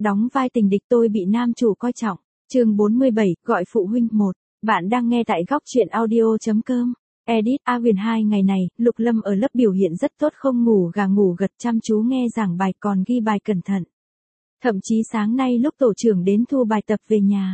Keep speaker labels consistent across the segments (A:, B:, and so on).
A: Đóng vai tình địch tôi bị nam chủ coi trọng. Chương 47, gọi phụ huynh 1. Bạn đang nghe tại góc truyện audio.com. Edit A Huyền 2 ngày này, Lục Lâm ở lớp biểu hiện rất tốt, không ngủ gà ngủ gật, chăm chú nghe giảng bài còn ghi bài cẩn thận. Thậm chí sáng nay lúc tổ trưởng đến thu bài tập về nhà,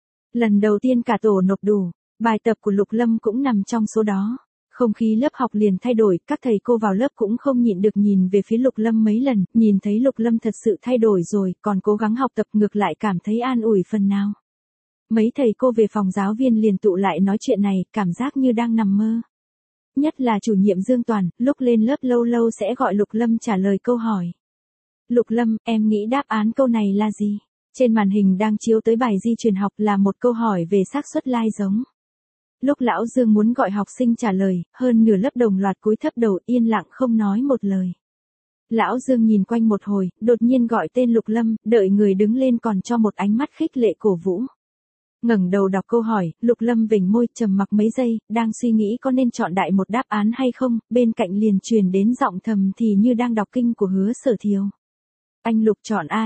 A: lần đầu tiên cả tổ nộp đủ, bài tập của Lục Lâm cũng nằm trong số đó. Không khí lớp học liền thay đổi, các thầy cô vào lớp cũng không nhịn được nhìn về phía Lục Lâm mấy lần, nhìn thấy Lục Lâm thật sự thay đổi rồi, còn cố gắng học tập ngược lại cảm thấy an ủi phần nào. Mấy thầy cô về phòng giáo viên liền tụ lại nói chuyện này, cảm giác như đang nằm mơ. Nhất là chủ nhiệm Dương Toàn, lúc lên lớp lâu lâu sẽ gọi Lục Lâm trả lời câu hỏi. Lục Lâm, em nghĩ đáp án câu này là gì? Trên màn hình đang chiếu tới bài di truyền học là một câu hỏi về xác suất lai giống. Lúc lão Dương muốn gọi học sinh trả lời, hơn nửa lớp đồng loạt cúi thấp đầu yên lặng không nói một lời. Lão Dương nhìn quanh một hồi, đột nhiên gọi tên Lục Lâm, đợi người đứng lên còn cho một ánh mắt khích lệ cổ vũ. Ngẩng đầu đọc câu hỏi, Lục Lâm vểnh môi trầm mặc mấy giây, đang suy nghĩ có nên chọn đại một đáp án hay không, bên cạnh liền truyền đến giọng thầm thì như đang đọc kinh của Hứa Sở Thiều. Anh Lục chọn A,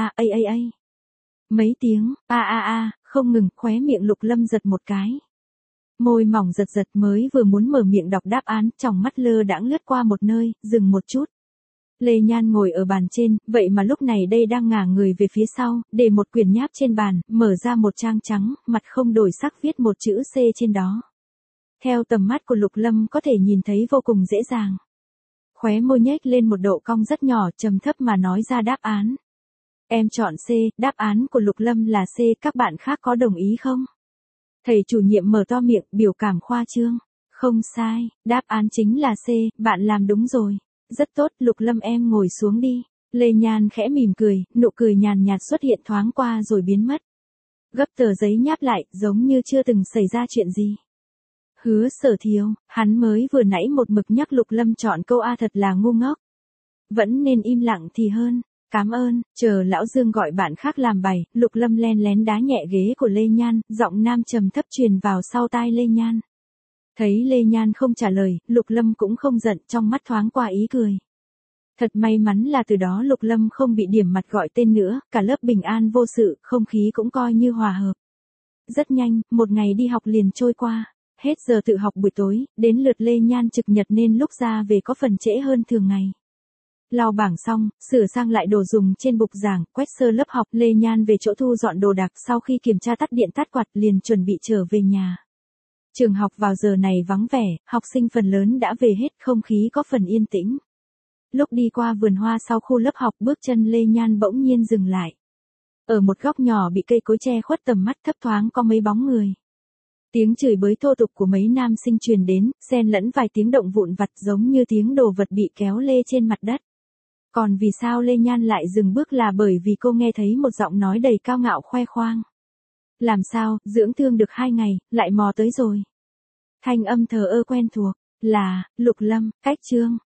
A: a. Mấy tiếng, a, không ngừng, khóe miệng Lục Lâm giật một cái. Môi mỏng giật giật mới vừa muốn mở miệng đọc đáp án, tròng mắt lơ đãng lướt qua một nơi, dừng một chút. Lê Nhan ngồi ở bàn trên, vậy mà lúc này đây đang ngả người về phía sau, để một quyển nháp trên bàn, mở ra một trang trắng, mặt không đổi sắc viết một chữ C trên đó. Theo tầm mắt của Lục Lâm có thể nhìn thấy vô cùng dễ dàng. Khóe môi nhếch lên một độ cong rất nhỏ, trầm thấp mà nói ra đáp án. Em chọn C, đáp án của Lục Lâm là C, các bạn khác có đồng ý không? Thầy chủ nhiệm mở to miệng, biểu cảm khoa trương. Không sai, đáp án chính là C, bạn làm đúng rồi. Rất tốt, Lục Lâm em ngồi xuống đi. Lê Nhan khẽ mỉm cười, nụ cười nhàn nhạt xuất hiện thoáng qua rồi biến mất. Gấp tờ giấy nháp lại, giống như chưa từng xảy ra chuyện gì. Hứa Sở Thiều, hắn mới vừa nãy một mực nhắc Lục Lâm chọn câu A thật là ngu ngốc. Vẫn nên im lặng thì hơn. Cảm ơn, chờ lão Dương gọi bạn khác làm bài, Lục Lâm len lén đá nhẹ ghế của Lê Nhan, giọng nam trầm thấp truyền vào sau tai Lê Nhan. Thấy Lê Nhan không trả lời, Lục Lâm cũng không giận, trong mắt thoáng qua ý cười. Thật may mắn là từ đó Lục Lâm không bị điểm mặt gọi tên nữa, cả lớp bình an vô sự, không khí cũng coi như hòa hợp. Rất nhanh, một ngày đi học liền trôi qua. Hết giờ tự học buổi tối, đến lượt Lê Nhan trực nhật nên lúc ra về có phần trễ hơn thường ngày. Lau bảng xong, sửa sang lại đồ dùng trên bục giảng, quét sơ lớp học, Lê Nhan về chỗ thu dọn đồ đạc, sau khi kiểm tra tắt điện tắt quạt liền chuẩn bị trở về nhà. Trường học vào giờ này vắng vẻ, học sinh phần lớn đã về hết, không khí có phần yên tĩnh. Lúc đi qua vườn hoa sau khu lớp học, bước chân Lê Nhan bỗng nhiên dừng lại. Ở một góc nhỏ bị cây cối che khuất tầm mắt, thấp thoáng có mấy bóng người. Tiếng chửi bới thô tục của mấy nam sinh truyền đến, xen lẫn vài tiếng động vụn vặt giống như tiếng đồ vật bị kéo lê trên mặt đất. Còn vì sao Lê Nhan lại dừng bước là bởi vì cô nghe thấy một giọng nói đầy cao ngạo khoe khoang. Làm sao, dưỡng thương được 2 ngày, lại mò tới rồi. Thanh âm thờ ơ quen thuộc, là, Lục Lâm, cách chương.